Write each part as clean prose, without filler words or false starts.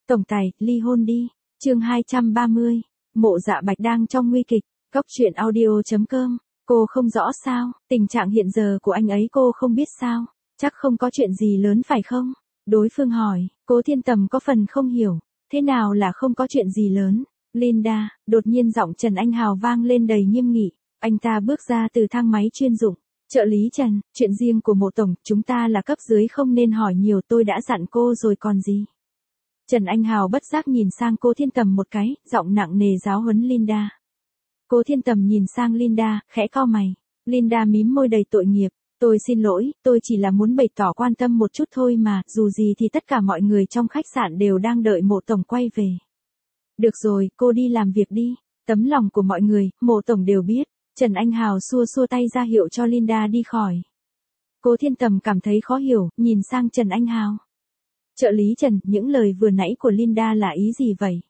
Tổng tài, ly hôn đi. Chương 230. Mộ Dạ Bạch đang trong nguy kịch. Góc truyện audio.com. Cô không rõ sao, tình trạng hiện giờ của anh ấy cô không biết sao. Chắc không có chuyện gì lớn phải không? Đối phương hỏi, Cố Thiên Tầm có phần không hiểu. Thế nào là không có chuyện gì lớn? Linda, đột nhiên giọng Trần Anh Hào vang lên đầy nghiêm nghị. Anh ta bước ra từ thang máy chuyên dụng. Trợ lý Trần, chuyện riêng của Mộ Tổng, chúng ta là cấp dưới không nên hỏi nhiều, tôi đã dặn cô rồi còn gì. Trần Anh Hào bất giác nhìn sang Cố Thiên Tầm một cái, giọng nặng nề giáo huấn Linda. Cố Thiên Tầm nhìn sang Linda, khẽ cau mày. Linda mím môi đầy tội nghiệp. Tôi xin lỗi, tôi chỉ là muốn bày tỏ quan tâm một chút thôi mà, dù gì thì tất cả mọi người trong khách sạn đều đang đợi Mộ Tổng quay về. Được rồi, cô đi làm việc đi. Tấm lòng của mọi người, Mộ Tổng đều biết. Trần Anh Hào xua xua tay ra hiệu cho Linda đi khỏi. Cố Thiên Tầm cảm thấy khó hiểu, nhìn sang Trần Anh Hào. Trợ lý Trần, những lời vừa nãy của Linda là ý gì vậy?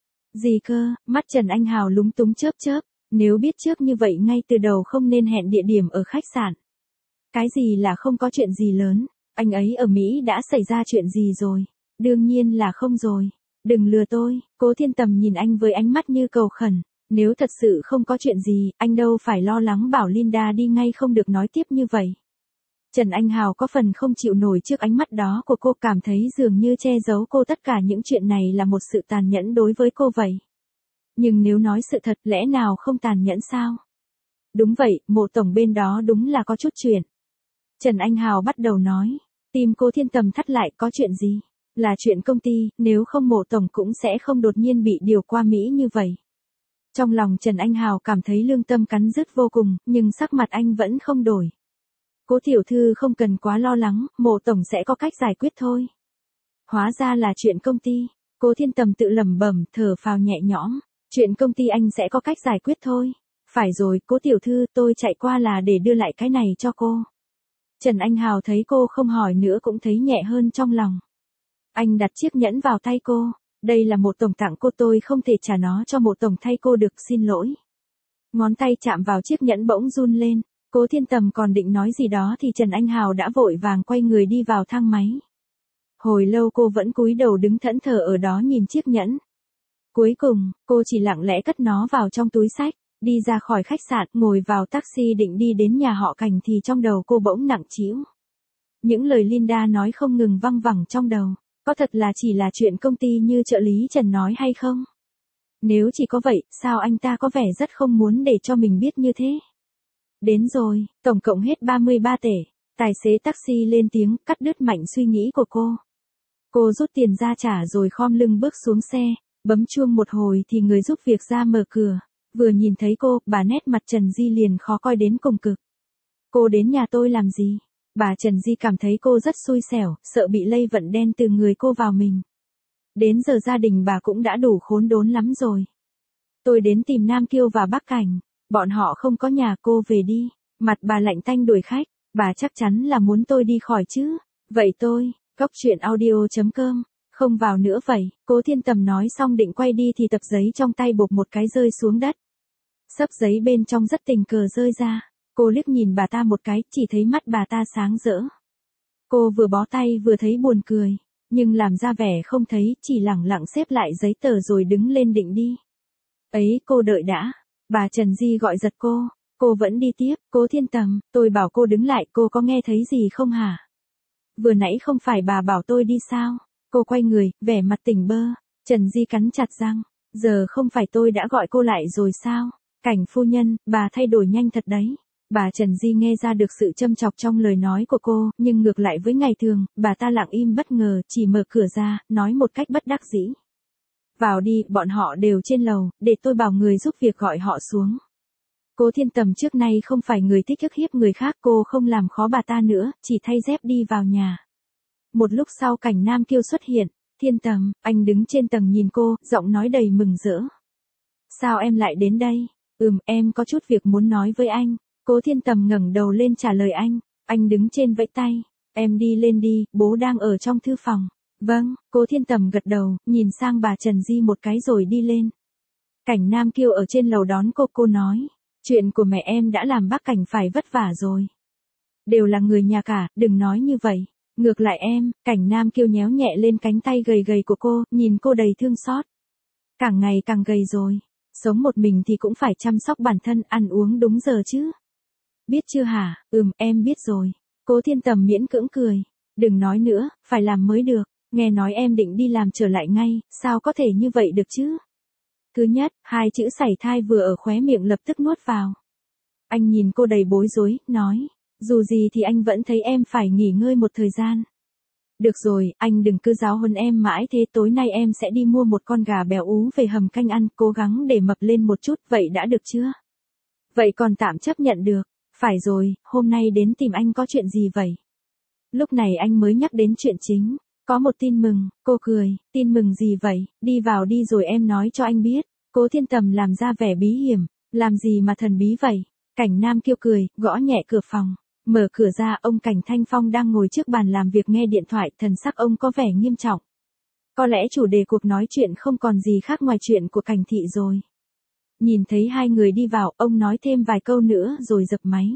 Gì cơ? Mắt Trần Anh Hào lúng túng chớp chớp. Nếu biết trước như vậy ngay từ đầu không nên hẹn địa điểm ở khách sạn. Cái gì là không có chuyện gì lớn? Anh ấy ở Mỹ đã xảy ra chuyện gì rồi? Đương nhiên là không rồi. Đừng lừa tôi. Cố Thiên Tầm nhìn anh với ánh mắt như cầu khẩn. Nếu thật sự không có chuyện gì, anh đâu phải lo lắng bảo Linda đi ngay không được nói tiếp như vậy. Trần Anh Hào có phần không chịu nổi trước ánh mắt đó của cô, cảm thấy dường như che giấu cô tất cả những chuyện này là một sự tàn nhẫn đối với cô vậy. Nhưng nếu nói sự thật lẽ nào không tàn nhẫn sao? Đúng vậy, Mộ Tổng bên đó đúng là có chút chuyện. Trần Anh Hào bắt đầu nói. Tim Cố Thiên Tầm thắt lại, có chuyện gì? Là chuyện công ty, nếu không Mộ Tổng cũng sẽ không đột nhiên bị điều qua Mỹ như vậy. Trong lòng Trần Anh Hào cảm thấy lương tâm cắn rứt vô cùng, nhưng sắc mặt anh vẫn không đổi. Cố tiểu thư không cần quá lo lắng, Mộ Tổng sẽ có cách giải quyết thôi. Hóa ra là chuyện công ty. Cố Thiên Tầm tự lẩm bẩm, thở phào nhẹ nhõm. Chuyện công ty anh sẽ có cách giải quyết thôi. Phải rồi, Cố tiểu thư, tôi chạy qua là để đưa lại cái này cho cô. Trần Anh Hào thấy cô không hỏi nữa cũng thấy nhẹ hơn trong lòng. Anh đặt chiếc nhẫn vào tay cô. Đây là Mộ Tổng tặng cô, tôi không thể trả nó cho Mộ Tổng thay cô được, xin lỗi. Ngón tay chạm vào chiếc nhẫn bỗng run lên. Cố Thiên Tầm còn định nói gì đó thì Trần Anh Hào đã vội vàng quay người đi vào thang máy. Hồi lâu cô vẫn cúi đầu đứng thẫn thờ ở đó nhìn chiếc nhẫn. Cuối cùng, cô chỉ lặng lẽ cất nó vào trong túi xách, đi ra khỏi khách sạn, ngồi vào taxi định đi đến nhà họ Cảnh thì trong đầu cô bỗng nặng trĩu. Những lời Linda nói không ngừng văng vẳng trong đầu. Có thật là chỉ là chuyện công ty như trợ lý Trần nói hay không? Nếu chỉ có vậy, sao anh ta có vẻ rất không muốn để cho mình biết như thế? Đến rồi, tổng cộng hết 33 tể. Tài xế taxi lên tiếng, cắt đứt mạnh suy nghĩ của cô. Cô rút tiền ra trả rồi khom lưng bước xuống xe, bấm chuông một hồi thì người giúp việc ra mở cửa. Vừa nhìn thấy cô, bà nét mặt Trần Di liền khó coi đến cùng cực. Cô đến nhà tôi làm gì? Bà Trần Di cảm thấy cô rất xui xẻo, sợ bị lây vận đen từ người cô vào mình. Đến giờ gia đình bà cũng đã đủ khốn đốn lắm rồi. Tôi đến tìm Nam Kiêu và Bắc Cảnh, bọn họ không có nhà, cô về đi. Mặt bà lạnh tanh đuổi khách, bà chắc chắn là muốn tôi đi khỏi chứ. Vậy tôi, góc truyện audio.com, không vào nữa vậy. Cố Thiên Tầm nói xong định quay đi thì tập giấy trong tay bộp một cái rơi xuống đất. Xấp giấy bên trong rất tình cờ rơi ra. Cô liếc nhìn bà ta một cái, chỉ thấy mắt bà ta sáng rỡ. Cô vừa bó tay vừa thấy buồn cười, nhưng làm ra vẻ không thấy, chỉ lẳng lặng xếp lại giấy tờ rồi đứng lên định đi. Ấy, cô đợi đã. Bà Trần Di gọi giật cô vẫn đi tiếp. Cố Thiên Tầm, tôi bảo cô đứng lại, cô có nghe thấy gì không hả? Vừa nãy không phải bà bảo tôi đi sao? Cô quay người, vẻ mặt tỉnh bơ. Trần Di cắn chặt răng, giờ không phải tôi đã gọi cô lại rồi sao? Cảnh phu nhân, bà thay đổi nhanh thật đấy. Bà Trần Di nghe ra được sự châm chọc trong lời nói của cô, nhưng ngược lại với ngày thường, bà ta lặng im bất ngờ, chỉ mở cửa ra, nói một cách bất đắc dĩ. Vào đi, bọn họ đều trên lầu, để tôi bảo người giúp việc gọi họ xuống. Cố Thiên Tầm trước nay không phải người thích ức hiếp người khác, cô không làm khó bà ta nữa, chỉ thay dép đi vào nhà. Một lúc sau Cảnh Nam Kiêu xuất hiện. Thiên Tầm, anh đứng trên tầng nhìn cô, giọng nói đầy mừng rỡ. Sao em lại đến đây? Em có chút việc muốn nói với anh. Cố Thiên Tầm ngẩng đầu lên trả lời anh đứng trên vẫy tay. Em đi lên đi, bố đang ở trong thư phòng. Vâng, Cố Thiên Tầm gật đầu, nhìn sang bà Trần Di một cái rồi đi lên. Cảnh Nam Kiêu ở trên lầu đón cô nói. Chuyện của mẹ em đã làm bác Cảnh phải vất vả rồi. Đều là người nhà cả, đừng nói như vậy. Ngược lại em, Cảnh Nam Kiêu nhéo nhẹ lên cánh tay gầy gầy của cô, nhìn cô đầy thương xót. Càng ngày càng gầy rồi. Sống một mình thì cũng phải chăm sóc bản thân, ăn uống đúng giờ chứ. Biết chưa hả? Em biết rồi. Cố Thiên Tầm miễn cưỡng cười. Đừng nói nữa, phải làm mới được. Nghe nói em định đi làm trở lại ngay, sao có thể như vậy được chứ? Thứ nhất, hai chữ sảy thai vừa ở khóe miệng lập tức nuốt vào. Anh nhìn cô đầy bối rối, nói. Dù gì thì anh vẫn thấy em phải nghỉ ngơi một thời gian. Được rồi, anh đừng cứ giáo huấn em mãi thế, tối nay em sẽ đi mua một con gà béo ú về hầm canh ăn, cố gắng để mập lên một chút, vậy đã được chưa? Vậy còn tạm chấp nhận được. Phải rồi, hôm nay đến tìm anh có chuyện gì vậy? Lúc này anh mới nhắc đến chuyện chính. Có một tin mừng, cô cười, tin mừng gì vậy, đi vào đi rồi em nói cho anh biết. Cố Thiên Tầm làm ra vẻ bí hiểm, làm gì mà thần bí vậy? Cảnh Nam Kiêu cười, gõ nhẹ cửa phòng. Mở cửa ra, ông Cảnh Thanh Phong đang ngồi trước bàn làm việc nghe điện thoại, thần sắc ông có vẻ nghiêm trọng. Có lẽ chủ đề cuộc nói chuyện không còn gì khác ngoài chuyện của Cảnh Thị rồi. Nhìn thấy hai người đi vào, ông nói thêm vài câu nữa rồi dập máy.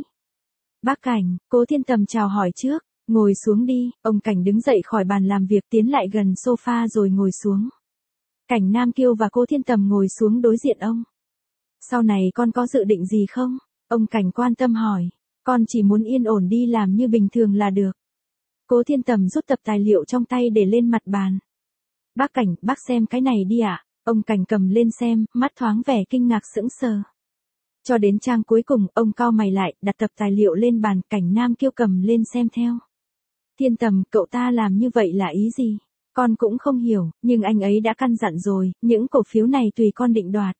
Bác Cảnh, Cố Thiên Tầm chào hỏi trước, ngồi xuống đi, ông Cảnh đứng dậy khỏi bàn làm việc tiến lại gần sofa rồi ngồi xuống. Cảnh Nam Kiêu và Cố Thiên Tầm ngồi xuống đối diện ông. Sau này con có dự định gì không? Ông Cảnh quan tâm hỏi. Con chỉ muốn yên ổn đi làm như bình thường là được. Cố Thiên Tầm rút tập tài liệu trong tay để lên mặt bàn. Bác Cảnh, bác xem cái này đi ạ. Ông Cảnh cầm lên xem, mắt thoáng vẻ kinh ngạc sững sờ. Cho đến trang cuối cùng, ông cau mày lại, đặt tập tài liệu lên bàn, Cảnh Nam Kiêu cầm lên xem theo. Thiên Tầm, cậu ta làm như vậy là ý gì? Con cũng không hiểu, nhưng anh ấy đã căn dặn rồi, những cổ phiếu này tùy con định đoạt.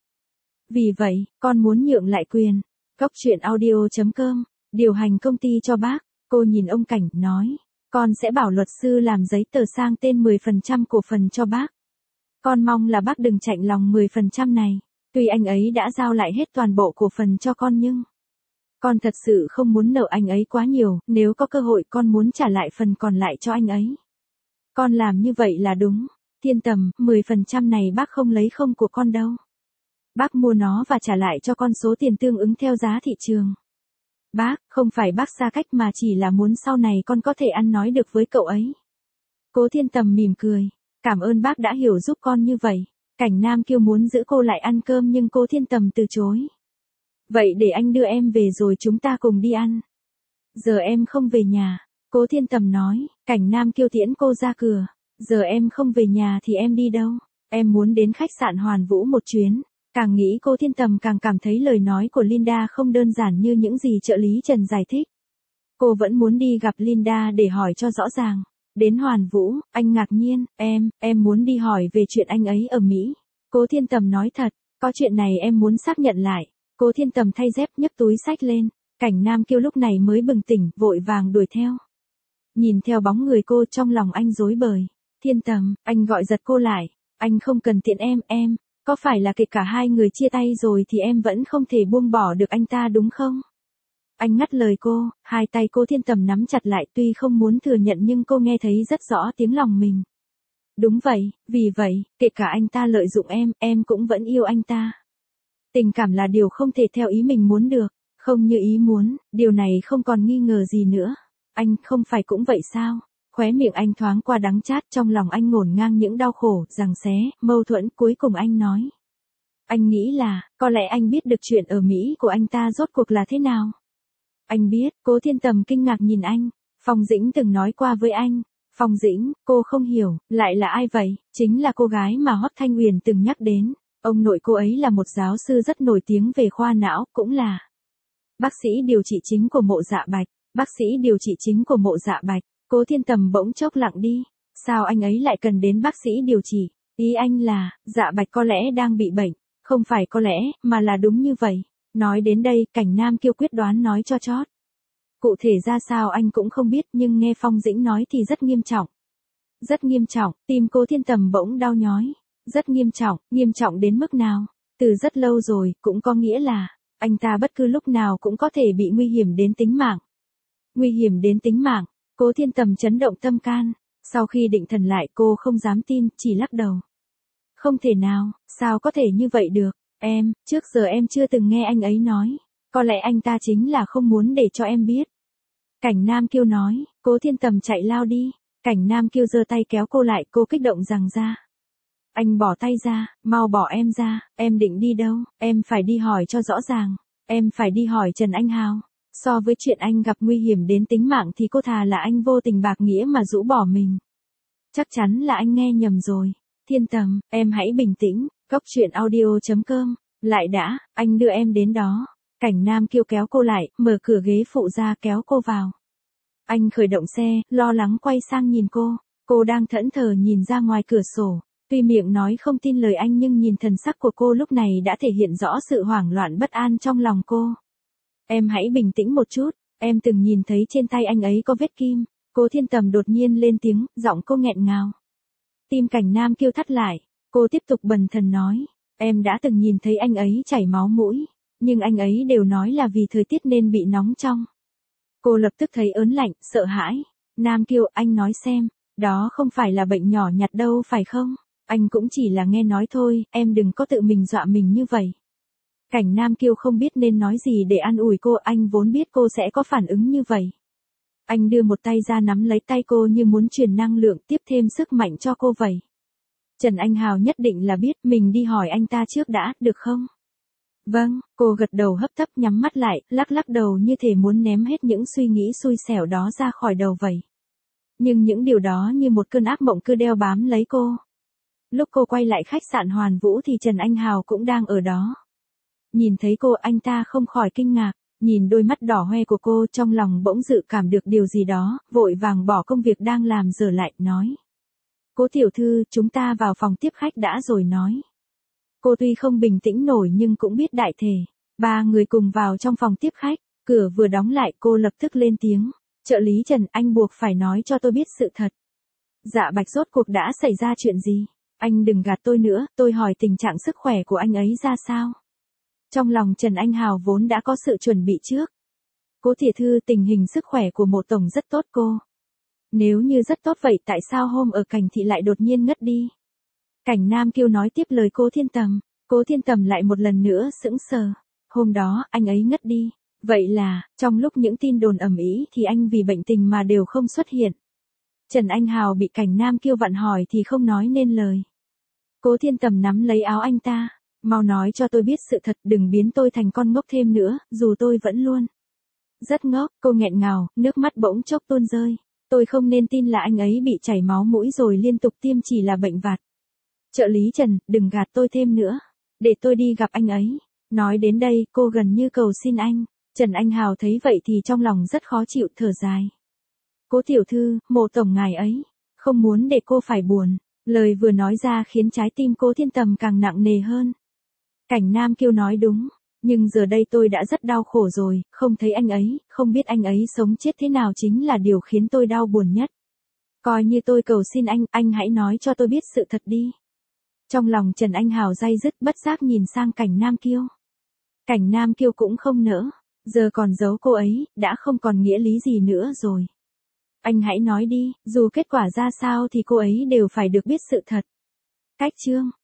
Vì vậy, con muốn nhượng lại quyền. Góc truyện audio.com, điều hành công ty cho bác. Cô nhìn ông Cảnh, nói. Con sẽ bảo luật sư làm giấy tờ sang tên 10% cổ phần cho bác. Con mong là bác đừng chạnh lòng 10% này. Tuy anh ấy đã giao lại hết toàn bộ cổ phần cho con nhưng con thật sự không muốn nợ anh ấy quá nhiều, nếu có cơ hội con muốn trả lại phần còn lại cho anh ấy. Con làm như vậy là đúng. Thiên Tầm, 10% này bác không lấy không của con đâu. Bác mua nó và trả lại cho con số tiền tương ứng theo giá thị trường. Bác, không phải bác xa cách mà chỉ là muốn sau này con có thể ăn nói được với cậu ấy. Cố Thiên Tầm mỉm cười. Cảm ơn bác đã hiểu giúp con như vậy. Cảnh Nam Kiêu muốn giữ cô lại ăn cơm nhưng Cố Thiên Tầm từ chối. Vậy để anh đưa em về rồi chúng ta cùng đi ăn. Giờ em không về nhà. Cố Thiên Tầm nói. Cảnh Nam Kiêu tiễn cô ra cửa. Giờ em không về nhà thì em đi đâu? Em muốn đến khách sạn Hoàn Vũ một chuyến. Càng nghĩ Cố Thiên Tầm càng cảm thấy lời nói của Linda không đơn giản như những gì trợ lý Trần giải thích. Cô vẫn muốn đi gặp Linda để hỏi cho rõ ràng. Đến Hoàn Vũ, anh ngạc nhiên, em muốn đi hỏi về chuyện anh ấy ở Mỹ. Cố Thiên Tầm nói thật, có chuyện này em muốn xác nhận lại. Cố Thiên Tầm thay dép nhấc túi xách lên. Cảnh Nam Kiêu lúc này mới bừng tỉnh, vội vàng đuổi theo. Nhìn theo bóng người cô trong lòng anh rối bời. Thiên Tầm, anh gọi giật cô lại. Anh không cần tiện em. Có phải là kể cả hai người chia tay rồi thì em vẫn không thể buông bỏ được anh ta đúng không? Anh ngắt lời cô, hai tay Cố Thiên Tầm nắm chặt lại tuy không muốn thừa nhận nhưng cô nghe thấy rất rõ tiếng lòng mình. Đúng vậy, vì vậy, kể cả anh ta lợi dụng em cũng vẫn yêu anh ta. Tình cảm là điều không thể theo ý mình muốn được, không như ý muốn, điều này không còn nghi ngờ gì nữa. Anh không phải cũng vậy sao? Khóe miệng anh thoáng qua đắng chát, trong lòng anh ngổn ngang những đau khổ, giằng xé, mâu thuẫn, cuối cùng anh nói. Anh nghĩ là, có lẽ anh biết được chuyện ở Mỹ của anh ta rốt cuộc là thế nào. Anh biết, Cố Thiên Tầm kinh ngạc nhìn anh. Phong Dĩnh từng nói qua với anh. Phong Dĩnh, cô không hiểu, lại là ai vậy? Chính là cô gái mà Hoắc Thanh Huyền từng nhắc đến. Ông nội cô ấy là một giáo sư rất nổi tiếng về khoa não, cũng là bác sĩ điều trị chính của Mộ Dạ Bạch. Bác sĩ điều trị chính của Mộ Dạ Bạch. Cố Thiên Tầm bỗng chốc lặng đi. Sao anh ấy lại cần đến bác sĩ điều trị? Ý anh là, Dạ Bạch có lẽ đang bị bệnh. Không phải có lẽ, mà là đúng như vậy. Nói đến đây, Cảnh Nam Kiêu quyết đoán nói cho chót. Cụ thể ra sao anh cũng không biết nhưng nghe Phong Dĩnh nói thì rất nghiêm trọng. Rất nghiêm trọng, tim Cố Thiên Tầm bỗng đau nhói. Rất nghiêm trọng đến mức nào? Từ rất lâu rồi, cũng có nghĩa là, anh ta bất cứ lúc nào cũng có thể bị nguy hiểm đến tính mạng. Nguy hiểm đến tính mạng, Cố Thiên Tầm chấn động tâm can. Sau khi định thần lại cô không dám tin, chỉ lắc đầu. Không thể nào, sao có thể như vậy được? Trước giờ em chưa từng nghe anh ấy nói. Có lẽ anh ta chính là không muốn để cho em biết. Cảnh Nam Kiêu nói, Cố Thiên Tầm chạy lao đi. Cảnh Nam Kiêu giơ tay kéo cô lại, cô kích động rằng ra. Anh bỏ tay ra, mau bỏ em ra, em định đi đâu, em phải đi hỏi cho rõ ràng, em phải đi hỏi Trần Anh Hào. So với chuyện anh gặp nguy hiểm đến tính mạng thì cô thà là anh vô tình bạc nghĩa mà rũ bỏ mình. Chắc chắn là anh nghe nhầm rồi. Thiên Tầm, em hãy bình tĩnh, Cốc Truyện Audio.com. Lại đã, anh đưa em đến đó. Cảnh Nam Kiêu kéo cô lại, mở cửa ghế phụ ra kéo cô vào. Anh khởi động xe, lo lắng quay sang nhìn cô. Cô đang thẫn thờ nhìn ra ngoài cửa sổ. Tuy miệng nói không tin lời anh nhưng nhìn thần sắc của cô lúc này đã thể hiện rõ sự hoảng loạn bất an trong lòng cô. Em hãy bình tĩnh một chút, em từng nhìn thấy trên tay anh ấy có vết kim. Cố Thiên Tầm đột nhiên lên tiếng, giọng cô nghẹn ngào. Tim Cảnh Nam Kiêu thắt lại, cô tiếp tục bần thần nói, em đã từng nhìn thấy anh ấy chảy máu mũi, nhưng anh ấy đều nói là vì thời tiết nên bị nóng trong. Cô lập tức thấy ớn lạnh, sợ hãi. Nam Kiêu, anh nói xem, đó không phải là bệnh nhỏ nhặt đâu phải không? Anh cũng chỉ là nghe nói thôi, em đừng có tự mình dọa mình như vậy. Cảnh Nam Kiêu không biết nên nói gì để an ủi cô, anh vốn biết cô sẽ có phản ứng như vậy. Anh đưa một tay ra nắm lấy tay cô như muốn truyền năng lượng tiếp thêm sức mạnh cho cô vậy. Trần Anh Hào nhất định là biết, mình đi hỏi anh ta trước đã, được không? Vâng, cô gật đầu hấp tấp nhắm mắt lại, lắc lắc đầu như thể muốn ném hết những suy nghĩ xui xẻo đó ra khỏi đầu vậy. Nhưng những điều đó như một cơn ác mộng cứ đeo bám lấy cô. Lúc cô quay lại khách sạn Hoàn Vũ thì Trần Anh Hào cũng đang ở đó. Nhìn thấy cô, anh ta không khỏi kinh ngạc, nhìn đôi mắt đỏ hoe của cô, trong lòng bỗng dự cảm được điều gì đó, vội vàng bỏ công việc đang làm dở lại, nói. Cố tiểu thư, chúng ta vào phòng tiếp khách đã rồi nói. Cô tuy không bình tĩnh nổi nhưng cũng biết đại thể. Ba người cùng vào trong phòng tiếp khách, cửa vừa đóng lại cô lập tức lên tiếng. Trợ lý Trần, anh buộc phải nói cho tôi biết sự thật. Dạ Bạch, rốt cuộc đã xảy ra chuyện gì? Anh đừng gạt tôi nữa, tôi hỏi tình trạng sức khỏe của anh ấy ra sao? Trong lòng Trần Anh Hào vốn đã có sự chuẩn bị trước. Cố tiểu thư, tình hình sức khỏe của Mộ tổng rất tốt cô. Nếu như rất tốt vậy tại sao hôm ở Cảnh Thị lại đột nhiên ngất đi? Cảnh Nam Kiêu nói tiếp lời Cố Thiên Tầm. Cố Thiên Tầm lại một lần nữa sững sờ. Hôm đó, anh ấy ngất đi. Vậy là, trong lúc những tin đồn ầm ĩ thì anh vì bệnh tình mà đều không xuất hiện. Trần Anh Hào bị Cảnh Nam Kiêu vặn hỏi thì không nói nên lời. Cố Thiên Tầm nắm lấy áo anh ta. Mau nói cho tôi biết sự thật, đừng biến tôi thành con ngốc thêm nữa, dù tôi vẫn luôn rất ngốc. Cô nghẹn ngào, nước mắt bỗng chốc tuôn rơi. Tôi không nên tin là anh ấy bị chảy máu mũi rồi liên tục tiêm chỉ là bệnh vặt. Trợ lý Trần, đừng gạt tôi thêm nữa. Để tôi đi gặp anh ấy. Nói đến đây, cô gần như cầu xin anh. Trần Anh Hào thấy vậy thì trong lòng rất khó chịu, thở dài. Cố tiểu thư, Mộ tổng ngài ấy, không muốn để cô phải buồn. Lời vừa nói ra khiến trái tim Cố Thiên Tầm càng nặng nề hơn. Cảnh Nam Kiêu nói đúng, nhưng giờ đây tôi đã rất đau khổ rồi, không thấy anh ấy, không biết anh ấy sống chết thế nào chính là điều khiến tôi đau buồn nhất. Coi như tôi cầu xin anh hãy nói cho tôi biết sự thật đi. Trong lòng Trần Anh Hào day dứt, bất giác nhìn sang Cảnh Nam Kiêu. Cảnh Nam Kiêu cũng không nỡ, giờ còn giấu cô ấy, đã không còn nghĩa lý gì nữa rồi. Anh hãy nói đi, dù kết quả ra sao thì cô ấy đều phải được biết sự thật. Cách chương